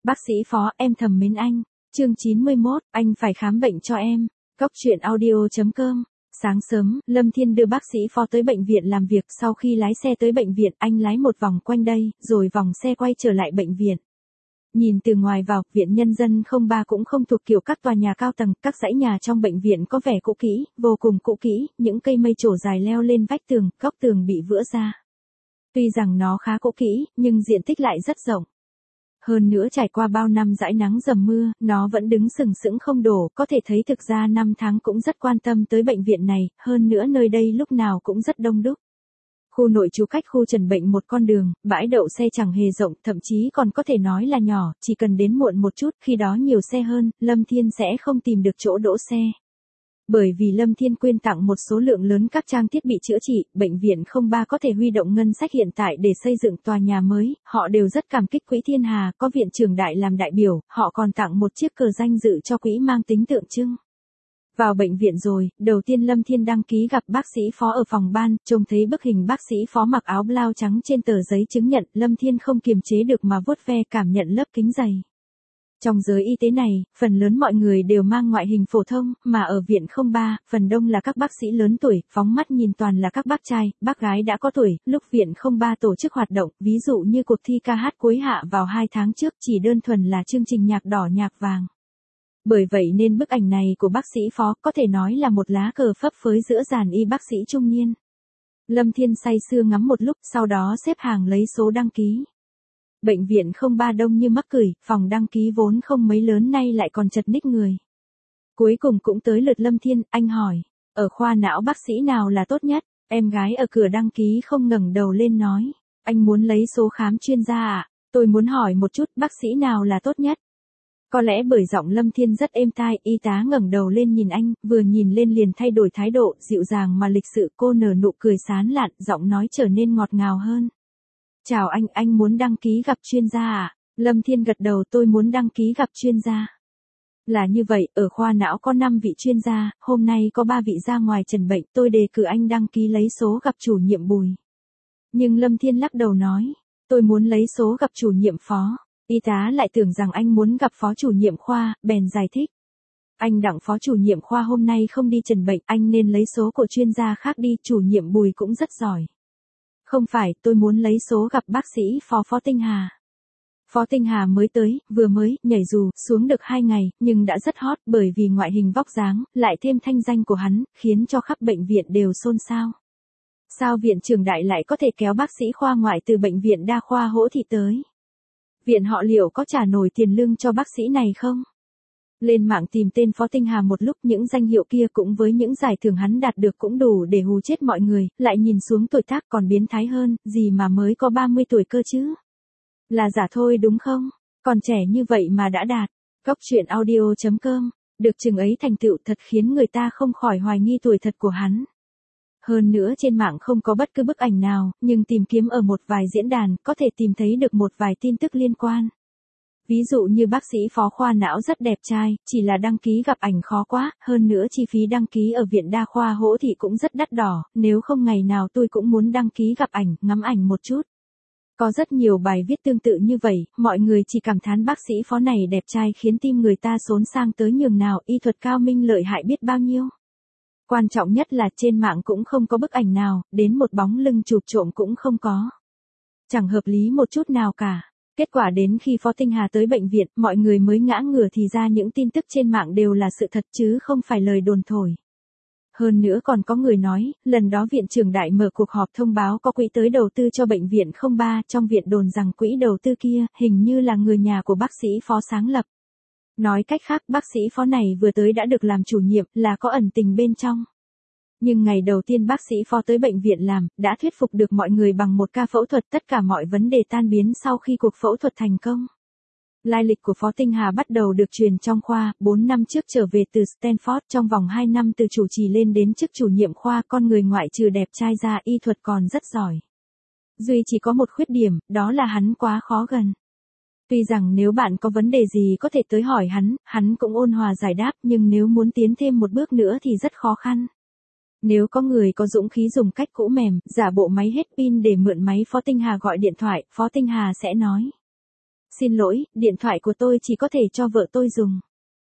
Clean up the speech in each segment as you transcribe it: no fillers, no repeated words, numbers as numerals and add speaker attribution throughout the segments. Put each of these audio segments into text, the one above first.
Speaker 1: Bác sĩ Phó, em thầm mến anh. Chương 91, anh phải khám bệnh cho em. Góc truyện audio.com. Sáng sớm, Lâm Thiên đưa bác sĩ Phó tới bệnh viện làm việc. Sau khi lái xe tới bệnh viện, anh lái một vòng quanh đây, rồi vòng xe quay trở lại bệnh viện. Nhìn từ ngoài vào, viện Nhân dân 03 cũng không thuộc kiểu các tòa nhà cao tầng, các dãy nhà trong bệnh viện có vẻ cũ kỹ, vô cùng cũ kỹ, những cây mây trổ dài leo lên vách tường, góc tường bị vữa ra. Tuy rằng nó khá cũ kỹ, nhưng diện tích lại rất rộng. Hơn nữa trải qua bao năm dãi nắng dầm mưa, nó vẫn đứng sừng sững không đổ, có thể thấy thực ra năm tháng cũng rất quan tâm tới bệnh viện này, hơn nữa nơi đây lúc nào cũng rất đông đúc. Khu nội trú cách khu trần bệnh một con đường, bãi đậu xe chẳng hề rộng, thậm chí còn có thể nói là nhỏ, chỉ cần đến muộn một chút, khi đó nhiều xe hơn, Lâm Thiên sẽ không tìm được chỗ đỗ xe. Bởi vì Lâm Thiên quyên tặng một số lượng lớn các trang thiết bị chữa trị, bệnh viện 03 có thể huy động ngân sách hiện tại để xây dựng tòa nhà mới, họ đều rất cảm kích Quỹ Thiên Hà, có viện trưởng đại làm đại biểu, họ còn tặng một chiếc cờ danh dự cho quỹ mang tính tượng trưng. Vào bệnh viện rồi, đầu tiên Lâm Thiên đăng ký gặp bác sĩ Phó ở phòng ban, trông thấy bức hình bác sĩ Phó mặc áo blau trắng trên tờ giấy chứng nhận, Lâm Thiên không kiềm chế được mà vuốt ve cảm nhận lớp kính dày. Trong giới y tế này, phần lớn mọi người đều mang ngoại hình phổ thông, mà ở viện 03, phần đông là các bác sĩ lớn tuổi, phóng mắt nhìn toàn là các bác trai, bác gái đã có tuổi, lúc viện 03 tổ chức hoạt động, ví dụ như cuộc thi ca hát cuối hạ vào 2 tháng trước chỉ đơn thuần là chương trình nhạc đỏ nhạc vàng. Bởi vậy nên bức ảnh này của bác sĩ Phó có thể nói là một lá cờ phấp phới giữa dàn y bác sĩ trung niên. Lâm Thiên say sưa ngắm một lúc, sau đó xếp hàng lấy số đăng ký. Bệnh viện 03 đông như mắc cười, phòng đăng ký vốn không mấy lớn nay lại còn chật ních người. Cuối cùng cũng tới lượt Lâm Thiên, anh hỏi, ở khoa não bác sĩ nào là tốt nhất? Em gái ở cửa đăng ký không ngẩng đầu lên nói, anh muốn lấy số khám chuyên gia à? Tôi muốn hỏi một chút, bác sĩ nào là tốt nhất? Có lẽ bởi giọng Lâm Thiên rất êm tai, y tá ngẩng đầu lên nhìn anh, vừa nhìn lên liền thay đổi thái độ, dịu dàng mà lịch sự, cô nở nụ cười sán lạn, giọng nói trở nên ngọt ngào hơn. Chào anh muốn đăng ký gặp chuyên gia à? Lâm Thiên gật đầu, tôi muốn đăng ký gặp chuyên gia. Là như vậy, ở khoa não có 5 vị chuyên gia, hôm nay có 3 vị ra ngoài trần bệnh, tôi đề cử anh đăng ký lấy số gặp chủ nhiệm Bùi. Nhưng Lâm Thiên lắc đầu nói, tôi muốn lấy số gặp chủ nhiệm Phó. Y tá lại tưởng rằng anh muốn gặp phó chủ nhiệm khoa, bèn giải thích. Anh Đặng phó chủ nhiệm khoa hôm nay không đi trần bệnh, anh nên lấy số của chuyên gia khác đi, chủ nhiệm Bùi cũng rất giỏi. Không phải, tôi muốn lấy số gặp bác sĩ Phó Tinh Hà. Phó Tinh Hà mới tới, vừa mới, nhảy dù, xuống được 2 ngày, nhưng đã rất hot bởi vì ngoại hình vóc dáng, lại thêm thanh danh của hắn, khiến cho khắp bệnh viện đều xôn xao. Sao viện trưởng đại lại có thể kéo bác sĩ khoa ngoại từ bệnh viện đa khoa Hỗ Thị tới? Viện họ liệu có trả nổi tiền lương cho bác sĩ này không? Lên mạng tìm tên Phó Tinh Hà một lúc, những danh hiệu kia cũng với những giải thưởng hắn đạt được cũng đủ để hù chết mọi người, lại nhìn xuống tuổi tác còn biến thái hơn, gì mà mới có 30 tuổi cơ chứ? Là giả thôi đúng không? Còn trẻ như vậy mà đã đạt. Góc truyện audio.com, được chừng ấy thành tựu thật khiến người ta không khỏi hoài nghi tuổi thật của hắn. Hơn nữa trên mạng không có bất cứ bức ảnh nào, nhưng tìm kiếm ở một vài diễn đàn, có thể tìm thấy được một vài tin tức liên quan. Ví dụ như bác sĩ Phó khoa não rất đẹp trai, chỉ là đăng ký gặp ảnh khó quá, hơn nữa chi phí đăng ký ở viện đa khoa Hỗ Thị cũng rất đắt đỏ, nếu không ngày nào tôi cũng muốn đăng ký gặp ảnh, ngắm ảnh một chút. Có rất nhiều bài viết tương tự như vậy, mọi người chỉ cảm thán bác sĩ Phó này đẹp trai khiến tim người ta xốn sang tới nhường nào, y thuật cao minh lợi hại biết bao nhiêu. Quan trọng nhất là trên mạng cũng không có bức ảnh nào, đến một bóng lưng chụp trộm cũng không có. Chẳng hợp lý một chút nào cả. Kết quả đến khi Phó Tinh Hà tới bệnh viện, mọi người mới ngã ngửa thì ra những tin tức trên mạng đều là sự thật chứ không phải lời đồn thổi. Hơn nữa còn có người nói, lần đó viện trưởng đại mở cuộc họp thông báo có quỹ tới đầu tư cho bệnh viện 03, trong viện đồn rằng quỹ đầu tư kia, hình như là người nhà của bác sĩ Phó sáng lập. Nói cách khác, bác sĩ Phó này vừa tới đã được làm chủ nhiệm, là có ẩn tình bên trong. Nhưng ngày đầu tiên bác sĩ Phó tới bệnh viện làm, đã thuyết phục được mọi người bằng một ca phẫu thuật, tất cả mọi vấn đề tan biến sau khi cuộc phẫu thuật thành công. Lai lịch của Phó Tinh Hà bắt đầu được truyền trong khoa, 4 năm trước trở về từ Stanford, trong vòng 2 năm từ chủ trì lên đến chức chủ nhiệm khoa, con người ngoại trừ đẹp trai ra y thuật còn rất giỏi. Duy chỉ có một khuyết điểm, đó là hắn quá khó gần. Tuy rằng nếu bạn có vấn đề gì có thể tới hỏi hắn cũng ôn hòa giải đáp, nhưng nếu muốn tiến thêm một bước nữa thì rất khó khăn. Nếu có người có dũng khí dùng cách cũ mềm, giả bộ máy hết pin để mượn máy Phó Tinh Hà gọi điện thoại, Phó Tinh Hà sẽ nói. xin lỗi, điện thoại của tôi chỉ có thể cho vợ tôi dùng.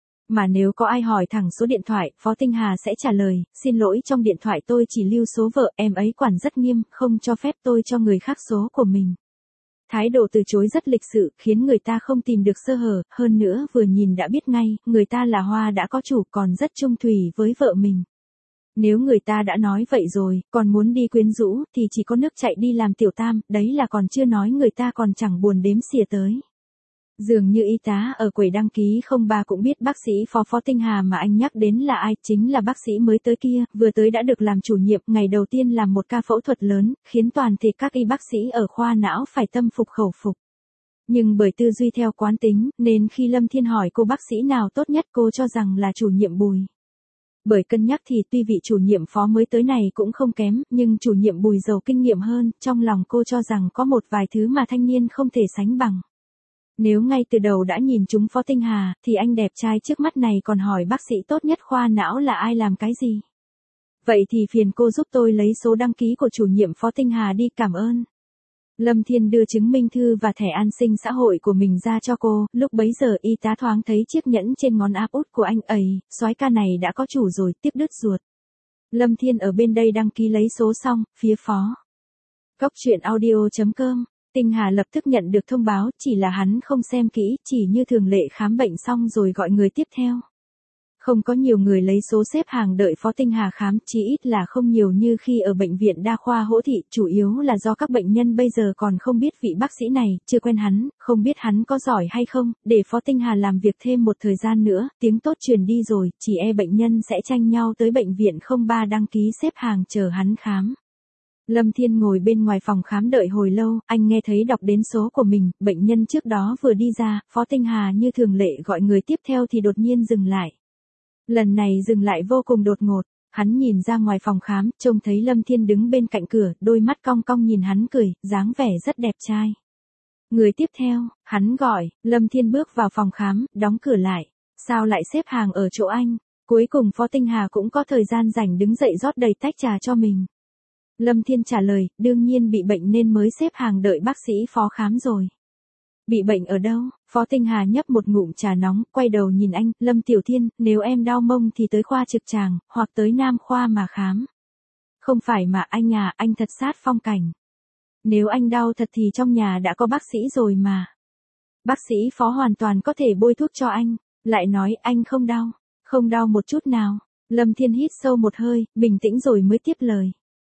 Speaker 1: Mà nếu có ai hỏi thẳng số điện thoại, Phó Tinh Hà sẽ trả lời, xin lỗi trong điện thoại tôi chỉ lưu số vợ, em ấy quản rất nghiêm, không cho phép tôi cho người khác số của mình. Thái độ từ chối rất lịch sự, khiến người ta không tìm được sơ hở, hơn nữa vừa nhìn đã biết ngay, người ta là hoa đã có chủ còn rất chung thủy với vợ mình. Nếu người ta đã nói vậy rồi, còn muốn đi quyến rũ, thì chỉ có nước chạy đi làm tiểu tam, đấy là còn chưa nói người ta còn chẳng buồn đếm xỉa tới. Dường như y tá ở quầy đăng ký 03 cũng biết bác sĩ Phó Tinh Hà mà anh nhắc đến là ai, chính là bác sĩ mới tới kia, vừa tới đã được làm chủ nhiệm, ngày đầu tiên làm một ca phẫu thuật lớn, khiến toàn thể các y bác sĩ ở khoa não phải tâm phục khẩu phục. Nhưng bởi tư duy theo quán tính, nên khi Lâm Thiên hỏi cô bác sĩ nào tốt nhất cô cho rằng là chủ nhiệm Bùi. Bởi cân nhắc thì tuy vị chủ nhiệm Phó mới tới này cũng không kém, nhưng chủ nhiệm Bùi giàu kinh nghiệm hơn, trong lòng cô cho rằng có một vài thứ mà thanh niên không thể sánh bằng. Nếu ngay từ đầu đã nhìn trúng Phó Tinh Hà, thì anh đẹp trai trước mắt này còn hỏi bác sĩ tốt nhất khoa não là ai làm cái gì. Vậy thì phiền cô giúp tôi lấy số đăng ký của chủ nhiệm Phó Tinh Hà đi, cảm ơn. Lâm Thiên đưa chứng minh thư và thẻ an sinh xã hội của mình ra cho cô, lúc bấy giờ y tá thoáng thấy chiếc nhẫn trên ngón áp út của anh ấy, soái ca này đã có chủ rồi, tiếc đứt ruột. Lâm Thiên ở bên đây đăng ký lấy số xong, phía Phó Cốc Truyện Audio.com, Tinh Hà lập tức nhận được thông báo, chỉ là hắn không xem kỹ, chỉ như thường lệ khám bệnh xong rồi gọi người tiếp theo. Không có nhiều người lấy số xếp hàng đợi Phó Tinh Hà khám, chỉ ít là không nhiều như khi ở bệnh viện đa khoa Hỗ Thị, chủ yếu là do các bệnh nhân bây giờ còn không biết vị bác sĩ này, chưa quen hắn, không biết hắn có giỏi hay không, để Phó Tinh Hà làm việc thêm một thời gian nữa, tiếng tốt truyền đi rồi, chỉ bệnh nhân sẽ tranh nhau tới bệnh viện 03 đăng ký xếp hàng chờ hắn khám. Lâm Thiên ngồi bên ngoài phòng khám đợi hồi lâu, anh nghe thấy đọc đến số của mình, bệnh nhân trước đó vừa đi ra, Phó Tinh Hà như thường lệ gọi người tiếp theo thì đột nhiên dừng lại. Lần này dừng lại vô cùng đột ngột, hắn nhìn ra ngoài phòng khám, trông thấy Lâm Thiên đứng bên cạnh cửa, đôi mắt cong cong nhìn hắn cười, dáng vẻ rất đẹp trai. Người tiếp theo, hắn gọi, Lâm Thiên bước vào phòng khám, đóng cửa lại. Sao lại xếp hàng ở chỗ anh? Cuối cùng Phó Tinh Hà cũng có thời gian rảnh đứng dậy rót đầy tách trà cho mình. Lâm Thiên trả lời, đương nhiên bị bệnh nên mới xếp hàng đợi bác sĩ Phó khám rồi. Bị bệnh ở đâu? Phó Tinh Hà nhấp một ngụm trà nóng, quay đầu nhìn anh, Lâm Tiểu Thiên, nếu em đau mông thì tới khoa trực tràng, hoặc tới Nam khoa mà khám. Không phải mà anh à, anh thật sát phong cảnh. Nếu anh đau thật thì trong nhà đã có bác sĩ rồi mà. Bác sĩ Phó hoàn toàn có thể bôi thuốc cho anh, lại nói anh không đau. Không đau một chút nào. Lâm Thiên hít sâu một hơi, bình tĩnh rồi mới tiếp lời.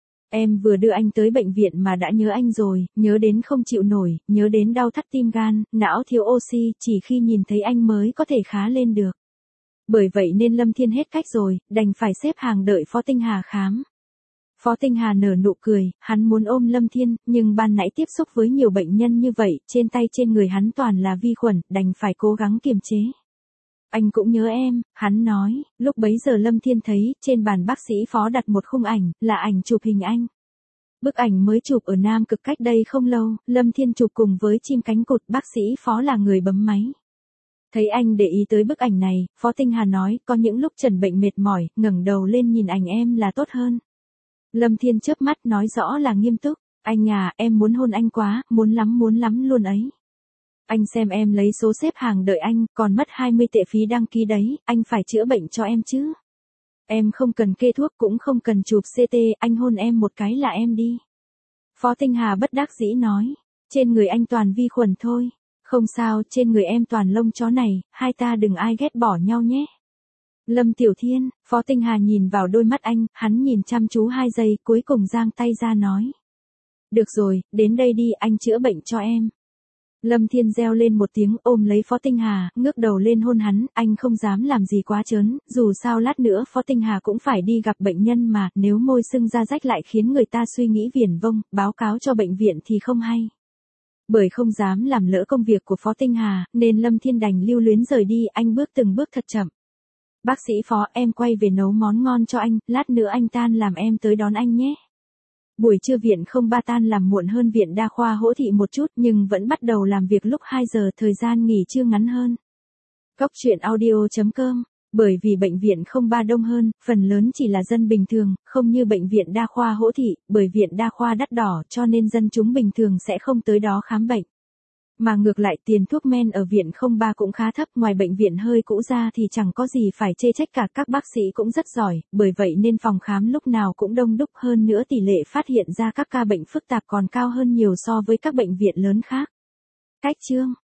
Speaker 1: Em vừa đưa anh tới bệnh viện mà đã nhớ anh rồi, nhớ đến không chịu nổi, nhớ đến đau thắt tim gan, não thiếu oxy, chỉ khi nhìn thấy anh mới có thể khá lên được. Bởi vậy nên Lâm Thiên hết cách rồi, đành phải xếp hàng đợi Phó Tinh Hà khám. Phó Tinh Hà nở nụ cười, hắn muốn ôm Lâm Thiên, nhưng ban nãy tiếp xúc với nhiều bệnh nhân như vậy, trên tay trên người hắn toàn là vi khuẩn, đành phải cố gắng kiềm chế. Anh cũng nhớ em, hắn nói, lúc bấy giờ Lâm Thiên thấy, trên bàn bác sĩ Phó đặt một khung ảnh, là ảnh chụp hình anh. Bức ảnh mới chụp ở Nam Cực cách đây không lâu, Lâm Thiên chụp cùng với chim cánh cụt, bác sĩ Phó là người bấm máy. Thấy anh để ý tới bức ảnh này, Phó Tinh Hà nói, có những lúc trần bệnh mệt mỏi, ngẩng đầu lên nhìn ảnh em là tốt hơn. Lâm Thiên chớp mắt nói rõ là nghiêm túc, anh à, em muốn hôn anh quá, muốn lắm luôn ấy. Anh xem em lấy số xếp hàng đợi anh, còn mất 20 tệ phí đăng ký đấy, anh phải chữa bệnh cho em chứ. Em không cần kê thuốc cũng không cần chụp CT, anh hôn em một cái là em đi. Phó Tinh Hà bất đắc dĩ nói, trên người anh toàn vi khuẩn thôi. Không sao, trên người em toàn lông chó này, hai ta đừng ai ghét bỏ nhau nhé. Lâm Tiểu Thiên, Phó Tinh Hà nhìn vào đôi mắt anh, hắn nhìn chăm chú 2 giây, cuối cùng giang tay ra nói. Được rồi, đến đây đi, anh chữa bệnh cho em. Lâm Thiên reo lên một tiếng ôm lấy Phó Tinh Hà, ngước đầu lên hôn hắn, anh không dám làm gì quá trớn, dù sao lát nữa Phó Tinh Hà cũng phải đi gặp bệnh nhân mà, nếu môi sưng ra rách lại khiến người ta suy nghĩ viển vông, báo cáo cho bệnh viện thì không hay. Bởi không dám làm lỡ công việc của Phó Tinh Hà, nên Lâm Thiên đành lưu luyến rời đi, anh bước từng bước thật chậm. Bác sĩ Phó, em quay về nấu món ngon cho anh, lát nữa anh tan làm em tới đón anh nhé. Buổi trưa viện 03 tan làm muộn hơn viện đa khoa Hỗ Thị một chút nhưng vẫn bắt đầu làm việc lúc 2 giờ, thời gian nghỉ trưa ngắn hơn. Cốc Truyện Audio.com, bởi vì bệnh viện 03 đông hơn, phần lớn chỉ là dân bình thường, không như bệnh viện đa khoa Hỗ Thị, bởi viện đa khoa đắt đỏ cho nên dân chúng bình thường sẽ không tới đó khám bệnh. Mà ngược lại tiền thuốc men ở viện 03 cũng khá thấp, ngoài bệnh viện hơi cũ ra thì chẳng có gì phải chê trách cả, các bác sĩ cũng rất giỏi, bởi vậy nên phòng khám lúc nào cũng đông đúc, hơn nữa tỷ lệ phát hiện ra các ca bệnh phức tạp còn cao hơn nhiều so với các bệnh viện lớn khác. Cách chương